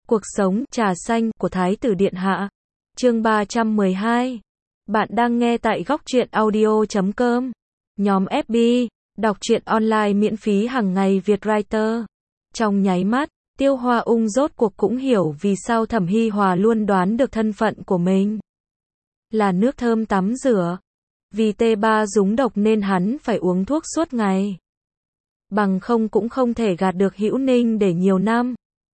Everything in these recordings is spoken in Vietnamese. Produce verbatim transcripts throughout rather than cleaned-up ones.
Cuộc sống trà xanh của Thái tử Điện Hạ. Chương ba trăm mười hai. Bạn đang nghe tại góc truyện audio chấm com. Nhóm ép bê, đọc truyện online miễn phí hàng ngày Việt Writer. Trong nháy mắt, Tiêu Hoa Ung rốt cuộc cũng hiểu vì sao Thẩm Hi Hòa luôn đoán được thân phận của mình. Là nước thơm tắm rửa. Vì tê ba dúng độc nên hắn phải uống thuốc suốt ngày. Bằng không cũng không thể gạt được Hữu Ninh để nhiều năm.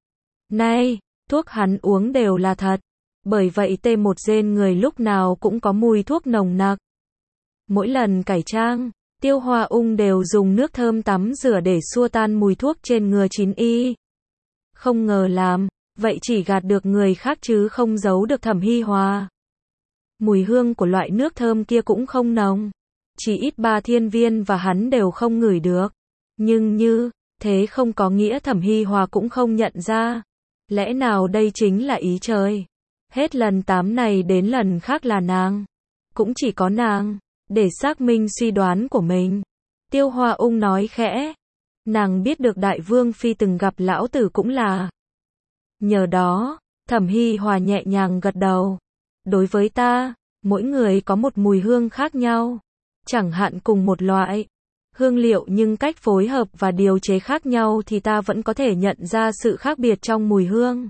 Nay, thuốc hắn uống đều là thật. Bởi vậy tê một trên người lúc nào cũng có mùi thuốc nồng nặc. Mỗi lần cải trang, Tiêu Hoa Ung đều dùng nước thơm tắm rửa để xua tan mùi thuốc trên người chín y. Không ngờ làm, vậy chỉ gạt được người khác chứ không giấu được Thẩm Hi Hòa. Mùi hương của loại nước thơm kia cũng không nồng. Chỉ ít ba thiên viên và hắn đều không ngửi được. Nhưng như, thế không có nghĩa Thẩm Hi Hòa cũng không nhận ra. Lẽ nào đây chính là ý trời? Hết lần tám này đến lần khác là nàng. Cũng chỉ có nàng, để xác minh suy đoán của mình. Tiêu Hoa Ung nói khẽ. Nàng biết được Đại Vương Phi từng gặp lão tử cũng là. Nhờ đó, Thẩm Hi Hòa nhẹ nhàng gật đầu. Đối với ta, mỗi người có một mùi hương khác nhau. Chẳng hạn cùng một loại hương liệu nhưng cách phối hợp và điều chế khác nhau thì ta vẫn có thể nhận ra sự khác biệt trong mùi hương.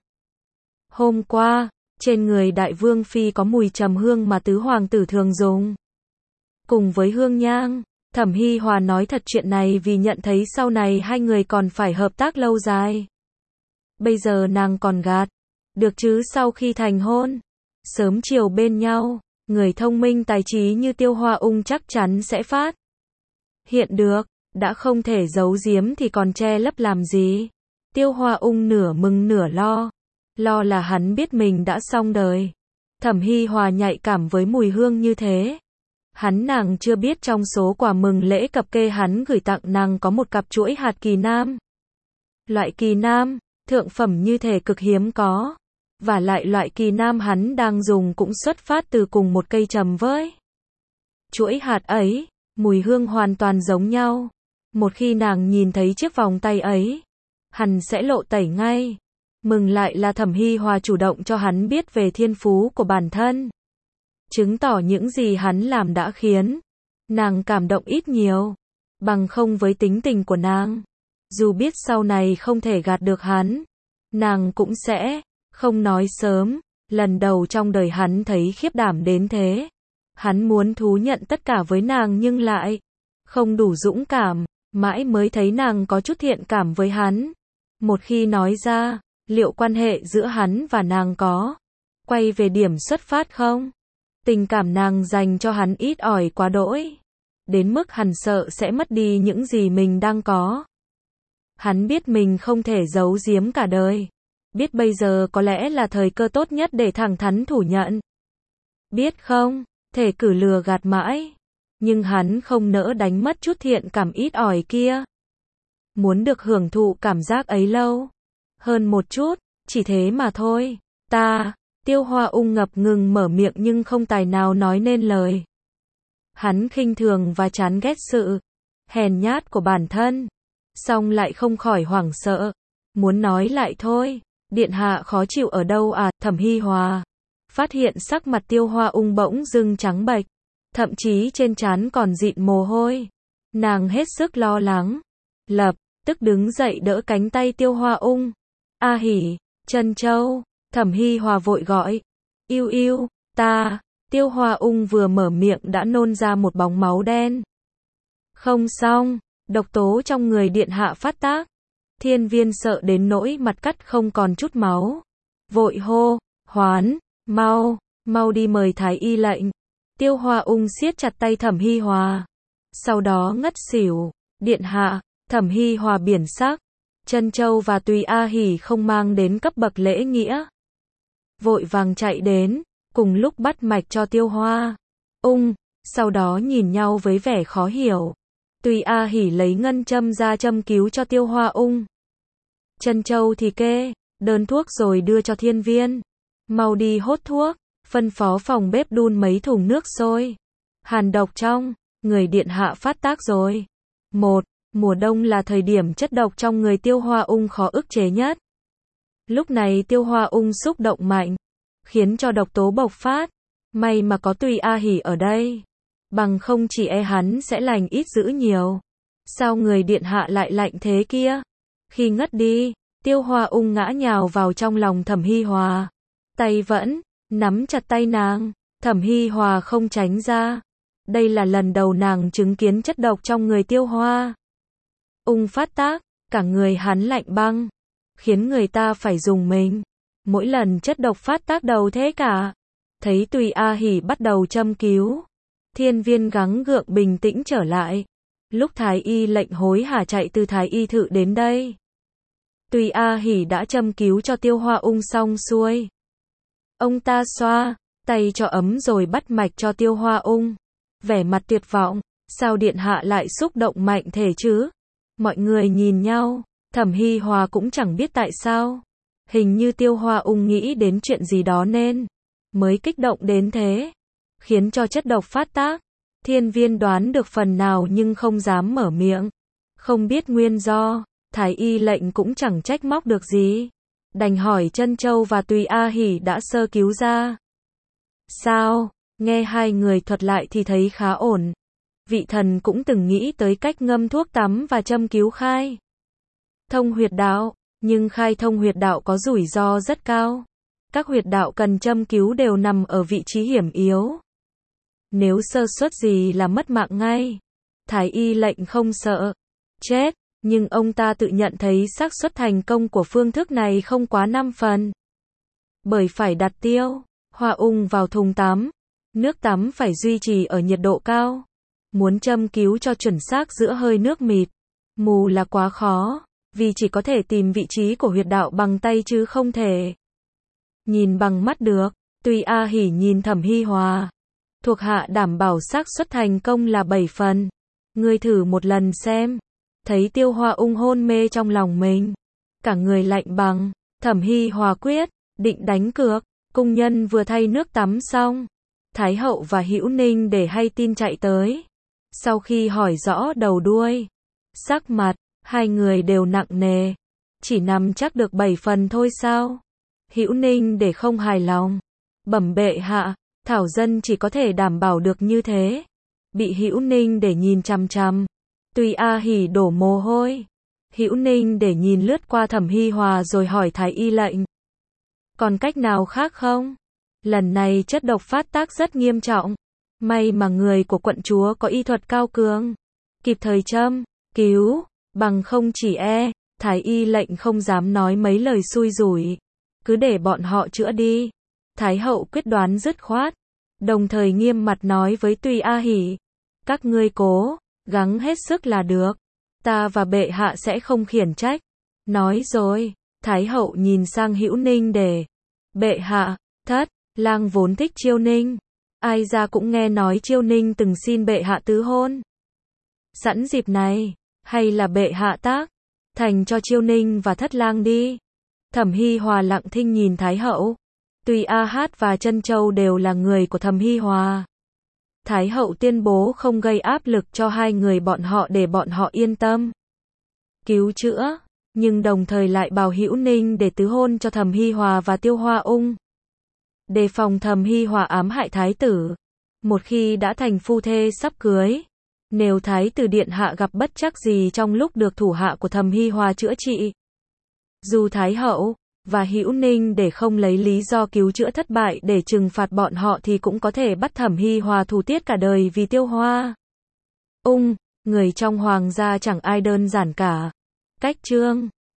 Hôm qua, trên người Đại Vương Phi có mùi trầm hương mà tứ hoàng tử thường dùng. Cùng với hương nhang, Thẩm Hi Hòa nói thật chuyện này vì nhận thấy sau này hai người còn phải hợp tác lâu dài. Bây giờ nàng còn gạt. Được chứ sau khi thành hôn, sớm chiều bên nhau, người thông minh tài trí như Tiêu Hoa Ung chắc chắn sẽ phát hiện được, đã không thể giấu giếm thì còn che lấp làm gì. Tiêu Hoa Ung nửa mừng nửa lo. Lo là hắn biết mình đã xong đời. Thẩm Hi Hòa nhạy cảm với mùi hương như thế. Hắn nàng chưa biết trong số quà mừng lễ cập kê hắn gửi tặng nàng có một cặp chuỗi hạt kỳ nam. Loại kỳ nam, thượng phẩm như thể cực hiếm có. Và lại loại kỳ nam hắn đang dùng cũng xuất phát từ cùng một cây trầm với chuỗi hạt ấy. Mùi hương hoàn toàn giống nhau. Một khi nàng nhìn thấy chiếc vòng tay ấy, hắn sẽ lộ tẩy ngay. Mừng lại là Thẩm Hi Hòa chủ động cho hắn biết về thiên phú của bản thân. Chứng tỏ những gì hắn làm đã khiến nàng cảm động ít nhiều. Bằng không với tính tình của nàng, dù biết sau này không thể gạt được hắn, nàng cũng sẽ không nói sớm. Lần đầu trong đời hắn thấy khiếp đảm đến thế. Hắn muốn thú nhận tất cả với nàng nhưng lại không đủ dũng cảm, mãi mới thấy nàng có chút thiện cảm với hắn. Một khi nói ra, liệu quan hệ giữa hắn và nàng có quay về điểm xuất phát không? Tình cảm nàng dành cho hắn ít ỏi quá đỗi, đến mức hắn sợ sẽ mất đi những gì mình đang có. Hắn biết mình không thể giấu giếm cả đời. Biết bây giờ có lẽ là thời cơ tốt nhất để thẳng thắn thủ nhận. Biết không? Thể cử lừa gạt mãi, nhưng hắn không nỡ đánh mất chút thiện cảm ít ỏi kia. Muốn được hưởng thụ cảm giác ấy lâu hơn một chút, chỉ thế mà thôi. Ta, Tiêu Hoa Ung ngập ngừng mở miệng nhưng không tài nào nói nên lời. Hắn khinh thường và chán ghét sự hèn nhát của bản thân, song lại không khỏi hoảng sợ. Muốn nói lại thôi, điện hạ khó chịu ở đâu à? Thẩm Hi Hòa phát hiện sắc mặt Tiêu Hoa Ung bỗng dưng trắng bệch, thậm chí trên trán còn dịn mồ hôi. Nàng hết sức lo lắng, lập tức đứng dậy đỡ cánh tay Tiêu Hoa Ung. A Hỉ, Trân Châu. Thẩm Hi Hòa vội gọi. Yêu yêu, ta. Tiêu Hoa Ung vừa mở miệng đã nôn ra một bóng máu đen. Không xong, độc tố trong người điện hạ phát tác. Thiên viên sợ đến nỗi mặt cắt không còn chút máu. Vội hô, Hoán, mau, mau đi mời thái y lệnh. Tiêu Hoa Ung siết chặt tay Thẩm Hi Hòa. Sau đó ngất xỉu. Điện hạ. Thẩm Hi Hòa biển sắc. Trân Châu và Tùy A Hỉ không mang đến cấp bậc lễ nghĩa. Vội vàng chạy đến, cùng lúc bắt mạch cho Tiêu Hoa Ung, sau đó nhìn nhau với vẻ khó hiểu. Tùy A Hỉ lấy ngân châm ra châm cứu cho Tiêu Hoa Ung. Trân Châu thì kê đơn thuốc rồi đưa cho thiên viên. Mau đi hốt thuốc, phân phó phòng bếp đun mấy thùng nước sôi. Hàn độc trong người điện hạ phát tác rồi. Một, mùa đông là thời điểm chất độc trong người Tiêu Hoa Ung khó ức chế nhất. Lúc này Tiêu Hoa Ung xúc động mạnh, khiến cho độc tố bộc phát. May mà có Tùy A Hỉ ở đây, bằng không chỉ e hắn sẽ lành ít dữ nhiều. Sao người điện hạ lại lạnh thế kia? Khi ngất đi, Tiêu Hoa Ung ngã nhào vào trong lòng Thẩm Hi Hòa, tay vẫn nắm chặt tay nàng. Thẩm Hi Hòa không tránh ra. Đây là lần đầu nàng chứng kiến chất độc trong người Tiêu Hoa Ung phát tác, cả người hắn lạnh băng, khiến người ta phải dùng mình. Mỗi lần chất độc phát tác đầu thế cả. Thấy Tùy A Hỉ bắt đầu châm cứu, Thiên Viên gắng gượng bình tĩnh trở lại. Lúc Thái Y lệnh hối hả chạy từ Thái Y thự đến đây, Tùy A Hỉ đã châm cứu cho Tiêu Hoa Ung xong xuôi. Ông ta xoa tay cho ấm rồi bắt mạch cho Tiêu Hoa Ung, vẻ mặt tuyệt vọng. Sao điện hạ lại xúc động mạnh thể chứ? Mọi người nhìn nhau, Thẩm Hi Hòa cũng chẳng biết tại sao. Hình như Tiêu Hoa Ung nghĩ đến chuyện gì đó nên mới kích động đến thế, khiến cho chất độc phát tác. Thiên Viên đoán được phần nào nhưng không dám mở miệng. Không biết nguyên do, Thái Y lệnh cũng chẳng trách móc được gì. Đành hỏi Trân Châu và Tùy A Hỉ đã sơ cứu ra sao? Nghe hai người thuật lại thì thấy khá ổn. Vị thần cũng từng nghĩ tới cách ngâm thuốc tắm và châm cứu khai thông huyệt đạo, nhưng khai thông huyệt đạo có rủi ro rất cao. Các huyệt đạo cần châm cứu đều nằm ở vị trí hiểm yếu. Nếu sơ suất gì là mất mạng ngay. Thái Y lệnh không sợ chết, nhưng ông ta tự nhận thấy xác suất thành công của phương thức này không quá năm phần. Bởi phải đặt Tiêu Hoa Ung vào thùng tắm, nước tắm phải duy trì ở nhiệt độ cao. Muốn châm cứu cho chuẩn xác giữa hơi nước mịt mù là quá khó, vì chỉ có thể tìm vị trí của huyệt đạo bằng tay chứ không thể nhìn bằng mắt được. Tùy A Hỉ nhìn Thẩm Hi Hòa, thuộc hạ đảm bảo xác suất thành công là bảy phần. Ngươi thử một lần xem. Thấy Tiêu Hoa Ung hôn mê trong lòng mình, cả người lạnh băng, Thẩm Hi Hòa quyết định đánh cược. Cung nhân vừa thay nước tắm xong, Thái hậu và Hữu Ninh để hay tin chạy tới. Sau khi hỏi rõ đầu đuôi, sắc mặt hai người đều nặng nề. Chỉ nằm chắc được bảy phần thôi sao? Hữu Ninh để không hài lòng, bẩm bệ hạ, thảo dân chỉ có thể đảm bảo được như thế. Bị Hữu Ninh để nhìn chằm chằm, Tùy A Hỉ đổ mồ hôi. Hữu Ninh để nhìn lướt qua Thẩm Hi Hòa rồi hỏi Thái Y lệnh, còn cách nào khác không? Lần này chất độc phát tác rất nghiêm trọng. May mà người của quận chúa có y thuật cao cường, kịp thời châm cứu, bằng không chỉ e. Thái Y lệnh không dám nói mấy lời xui rủi, cứ để bọn họ chữa đi. Thái hậu quyết đoán dứt khoát, đồng thời nghiêm mặt nói với Tùy A Hỉ, các ngươi cố gắng hết sức là được, ta và bệ hạ sẽ không khiển trách. Nói rồi, Thái hậu nhìn sang Hữu Ninh để, bệ hạ, thất lang vốn thích Chiêu Ninh, ai ra cũng nghe nói Chiêu Ninh từng xin bệ hạ tứ hôn. Sẵn dịp này, hay là bệ hạ tác thành cho Chiêu Ninh và thất lang đi. Thẩm Hi Hòa lặng thinh nhìn Thái hậu. Tùy A Hát và Trân Châu đều là người của Thẩm Hi Hòa. Thái hậu tuyên bố không gây áp lực cho hai người bọn họ để bọn họ yên tâm cứu chữa, nhưng đồng thời lại bảo Hữu Ninh để tứ hôn cho Thẩm Hi Hòa và Tiêu Hoa Ung, đề phòng Thẩm Hi Hòa ám hại thái tử. Một khi đã thành phu thê sắp cưới, nếu thái tử điện hạ gặp bất trắc gì trong lúc được thủ hạ của Thẩm Hi Hòa chữa trị, dù thái hậu và Hữu Ninh để không lấy lý do cứu chữa thất bại để trừng phạt bọn họ thì cũng có thể bắt Thẩm Hi Hòa thủ tiết cả đời vì Tiêu Hoa Ung. Người trong hoàng gia chẳng ai đơn giản cả. Cách chương